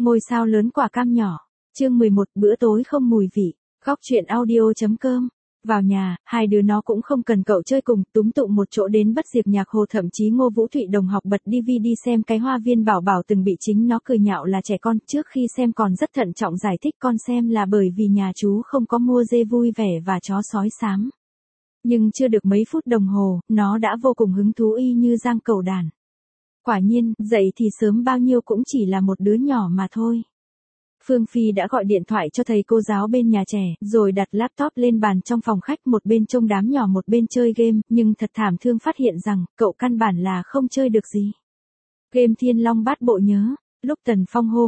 Ngôi sao lớn quả cam nhỏ. Chương 11, bữa tối không mùi vị. Góc truyện audio.com. Vào nhà, hai đứa nó cũng không cần cậu chơi cùng, túm tụm một chỗ đến bất diệt nhạc hồ, thậm chí Ngô Vũ Thụy đồng học bật DVD xem cái Hoa viên bảo bảo từng bị chính nó cười nhạo là trẻ con, trước khi xem còn rất thận trọng giải thích con xem là bởi vì nhà chú không có mua dê vui vẻ và chó sói xám. Nhưng chưa được mấy phút đồng hồ, nó đã vô cùng hứng thú y như Giang Cẩu Đản. Quả nhiên, dậy thì sớm bao nhiêu cũng chỉ là một đứa nhỏ mà thôi. Phương Phi đã gọi điện thoại cho thầy cô giáo bên nhà trẻ, rồi đặt laptop lên bàn trong phòng khách, một bên trông đám nhỏ một bên chơi game, nhưng thật thảm thương phát hiện rằng, cậu căn bản là không chơi được gì. Game Thiên Long Bát Bộ nhớ, lúc Tần Phong hô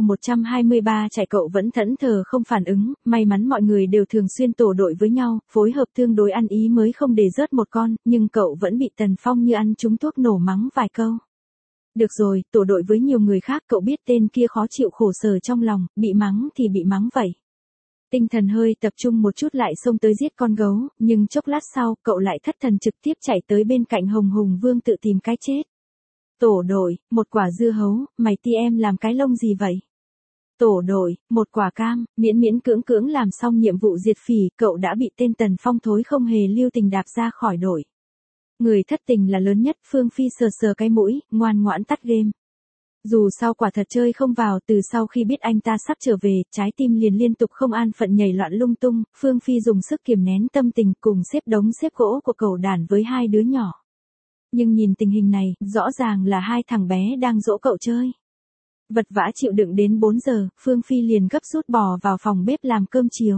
123 chạy cậu vẫn thẫn thờ không phản ứng, may mắn mọi người đều thường xuyên tổ đội với nhau, phối hợp tương đối ăn ý mới không để rớt một con, nhưng cậu vẫn bị Tần Phong như ăn trúng thuốc nổ mắng vài câu. Được rồi, tổ đội với nhiều người khác, cậu biết tên kia khó chịu khổ sở trong lòng, bị mắng thì bị mắng vậy. Tinh thần hơi tập trung một chút lại xông tới giết con gấu, nhưng chốc lát sau, cậu lại thất thần trực tiếp chạy tới bên cạnh Hồng Hùng Vương tự tìm cái chết. Tổ đội, một quả dưa hấu, mày ti em làm cái lông gì vậy? Tổ đội, một quả cam, miễn miễn cưỡng cưỡng làm xong nhiệm vụ diệt phỉ, cậu đã bị tên Tần Phong thối không hề lưu tình đạp ra khỏi đội. Người thất tình là lớn nhất, Phương Phi sờ sờ cái mũi, ngoan ngoãn tắt game. Dù sao quả thật chơi không vào, từ sau khi biết anh ta sắp trở về, trái tim liền liên tục không an phận nhảy loạn lung tung, Phương Phi dùng sức kiềm nén tâm tình cùng xếp đống xếp gỗ của Cẩu Đản với hai đứa nhỏ. Nhưng nhìn tình hình này, rõ ràng là hai thằng bé đang dỗ cậu chơi. Vật vã chịu đựng đến 4 giờ, Phương Phi liền gấp rút bò vào phòng bếp làm cơm chiều.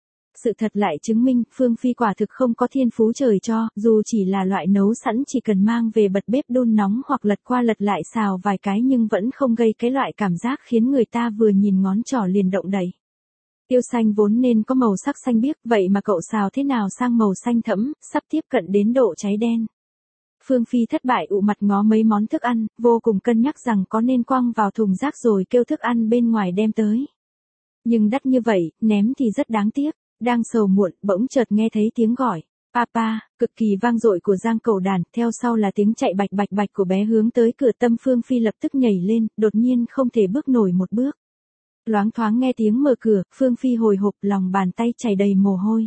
Sự thật lại chứng minh, Phương Phi quả thực không có thiên phú trời cho, dù chỉ là loại nấu sẵn chỉ cần mang về bật bếp đun nóng hoặc lật qua lật lại xào vài cái nhưng vẫn không gây cái loại cảm giác khiến người ta vừa nhìn ngón trỏ liền động đậy. Tiêu xanh vốn nên có màu sắc xanh biếc, vậy mà cậu xào thế nào sang màu xanh thẫm, sắp tiếp cận đến độ cháy đen. Phương Phi thất bại ụ mặt ngó mấy món thức ăn, vô cùng cân nhắc rằng có nên quăng vào thùng rác rồi kêu thức ăn bên ngoài đem tới. Nhưng đắt như vậy, ném thì rất đáng tiếc. Đang sầu muộn, bỗng chợt nghe thấy tiếng gọi, papa, cực kỳ vang dội của Giang Cẩu Đản, theo sau là tiếng chạy bạch bạch bạch của bé hướng tới cửa. Tâm Phương Phi lập tức nhảy lên, đột nhiên không thể bước nổi một bước. Loáng thoáng nghe tiếng mở cửa, Phương Phi hồi hộp, lòng bàn tay chảy đầy mồ hôi.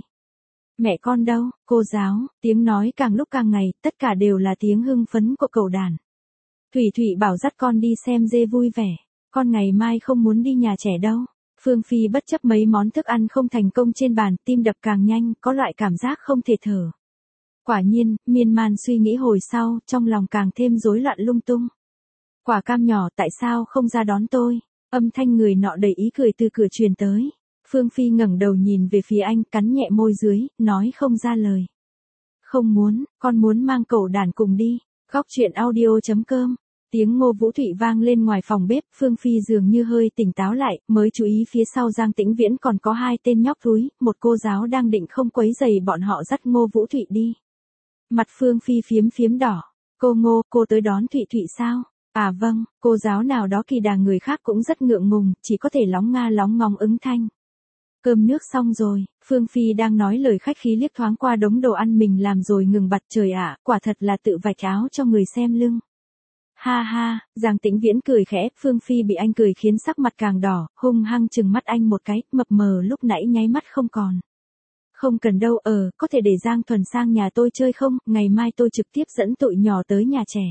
Mẹ con đâu, cô giáo, tiếng nói càng lúc càng ngày, tất cả đều là tiếng hưng phấn của Cẩu Đản. Thủy Thủy bảo dắt con đi xem dê vui vẻ, con ngày mai không muốn đi nhà trẻ đâu. Phương Phi bất chấp mấy món thức ăn không thành công trên bàn, tim đập càng nhanh, có loại cảm giác không thể thở. Quả nhiên, miên man suy nghĩ hồi sau, trong lòng càng thêm rối loạn lung tung. Quả cam nhỏ, tại sao không ra đón tôi? Âm thanh người nọ đầy ý cười từ cửa truyền tới. Phương Phi ngẩng đầu nhìn về phía anh, cắn nhẹ môi dưới, nói không ra lời. Không muốn, con muốn mang Cẩu Đản cùng đi. Góc truyện audio.com. Tiếng Ngô Vũ Thụy vang lên ngoài phòng bếp, Phương Phi dường như hơi tỉnh táo lại, mới chú ý phía sau Giang Tĩnh Viễn còn có hai tên nhóc thúi, một cô giáo đang định không quấy rầy bọn họ dắt Ngô Vũ Thụy đi. Mặt Phương Phi phiếm phiếm đỏ, cô Ngô, cô tới đón Thụy Thụy sao? À vâng, cô giáo nào đó kỳ đà người khác cũng rất ngượng ngùng, chỉ có thể lóng nga lóng ngóng ứng thanh. Cơm nước xong rồi, Phương Phi đang nói lời khách khí liếc thoáng qua đống đồ ăn mình làm rồi ngừng bặt. Trời ạ, quả thật là tự vạch áo cho người xem lưng. Ha ha, Giang Tĩnh Viễn cười khẽ, Phương Phi bị anh cười khiến sắc mặt càng đỏ, hung hăng trừng mắt anh một cái, mập mờ lúc nãy nháy mắt không còn. Không cần đâu, có thể để Giang Thuần sang nhà tôi chơi không, ngày mai tôi trực tiếp dẫn tụi nhỏ tới nhà trẻ.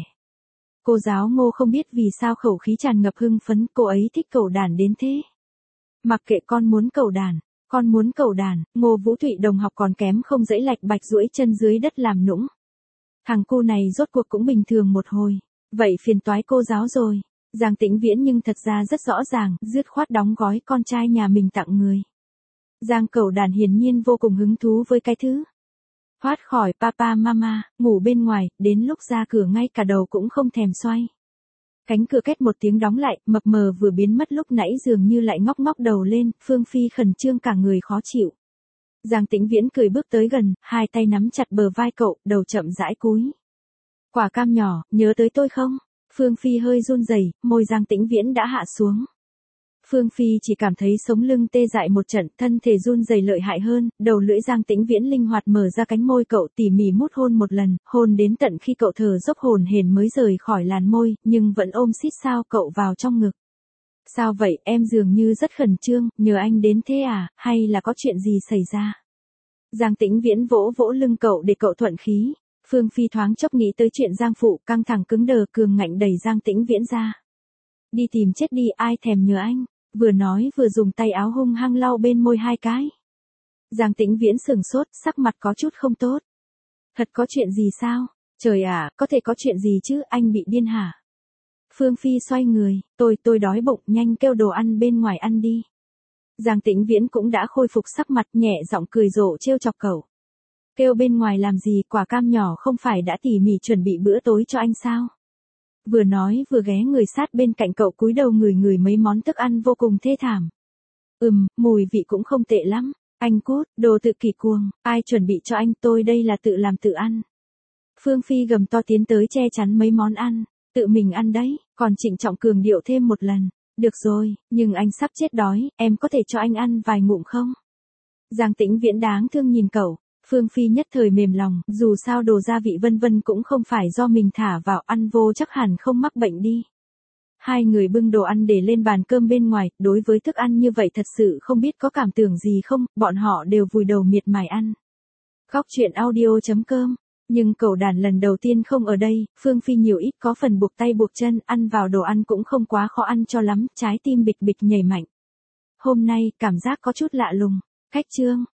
Cô giáo Ngô không biết vì sao khẩu khí tràn ngập hưng phấn, cô ấy thích Cẩu Đản đến thế. Mặc kệ, con muốn Cẩu Đản, con muốn Cẩu Đản. Ngô Vũ Thụy đồng học còn kém không dẫy lạch bạch duỗi chân dưới đất làm nũng. Thằng cu này rốt cuộc cũng bình thường một hồi. Vậy phiền toái cô giáo rồi. Giang Tĩnh Viễn nhưng thật ra rất rõ ràng, dứt khoát đóng gói con trai nhà mình tặng người. Giang Cẩu Đản hiển nhiên vô cùng hứng thú với cái thứ. Thoát khỏi papa mama, ngủ bên ngoài, đến lúc ra cửa ngay cả đầu cũng không thèm xoay. Cánh cửa két một tiếng đóng lại, mập mờ vừa biến mất lúc nãy dường như lại ngóc ngóc đầu lên, Phương Phi khẩn trương cả người khó chịu. Giang Tĩnh Viễn cười bước tới gần, hai tay nắm chặt bờ vai cậu, đầu chậm rãi cúi. Quả cam nhỏ, nhớ tới tôi không? Phương Phi hơi run rẩy, môi Giang Tĩnh Viễn đã hạ xuống. Phương Phi chỉ cảm thấy sống lưng tê dại một trận, thân thể run rẩy lợi hại hơn, đầu lưỡi Giang Tĩnh Viễn linh hoạt mở ra cánh môi cậu, tỉ mỉ mút hôn một lần, hôn đến tận khi cậu thở dốc hổn hển mới rời khỏi làn môi, nhưng vẫn ôm xít sao cậu vào trong ngực. Sao vậy, em dường như rất khẩn trương, nhờ anh đến thế à, hay là có chuyện gì xảy ra? Giang Tĩnh Viễn vỗ vỗ lưng cậu để cậu thuận khí. Phương Phi thoáng chốc nghĩ tới chuyện Giang Phụ, căng thẳng cứng đờ cường ngạnh đẩy Giang Tĩnh Viễn ra. Đi tìm chết đi, ai thèm nhờ anh, vừa nói vừa dùng tay áo hung hăng lau bên môi 2 cái. Giang Tĩnh Viễn sừng sốt, sắc mặt có chút không tốt. Thật có chuyện gì sao? Trời ạ, có thể có chuyện gì chứ, anh bị điên hả? Phương Phi xoay người, tôi đói bụng, nhanh kêu đồ ăn bên ngoài ăn đi. Giang Tĩnh Viễn cũng đã khôi phục sắc mặt, nhẹ giọng cười rộ trêu chọc cậu. Kêu bên ngoài làm gì, quả cam nhỏ không phải đã tỉ mỉ chuẩn bị bữa tối cho anh sao? Vừa nói vừa ghé người sát bên cạnh cậu cúi đầu ngửi mấy món thức ăn vô cùng thê thảm. Mùi vị cũng không tệ lắm. Anh cút, đồ tự kỷ cuồng, ai chuẩn bị cho anh, tôi đây là tự làm tự ăn. Phương Phi gầm to tiến tới che chắn mấy món ăn, tự mình ăn đấy, còn Trịnh Trọng cường điệu thêm một lần. Được rồi, nhưng anh sắp chết đói, em có thể cho anh ăn vài ngụm không? Giang Tĩnh Viễn đáng thương nhìn cậu, Phương Phi nhất thời mềm lòng, dù sao đồ gia vị vân vân cũng không phải do mình thả vào, ăn vô chắc hẳn không mắc bệnh đi. Hai người bưng đồ ăn để lên bàn cơm bên ngoài, đối với thức ăn như vậy thật sự không biết có cảm tưởng gì không, bọn họ đều vùi đầu miệt mài ăn. Góc truyện audio.com. Nhưng cậu đàn lần đầu tiên không ở đây, Phương Phi nhiều ít có phần buộc tay buộc chân, ăn vào đồ ăn cũng không quá khó ăn cho lắm, trái tim bịch bịch nhảy mạnh. Hôm nay, cảm giác có chút lạ lùng. Khách trương,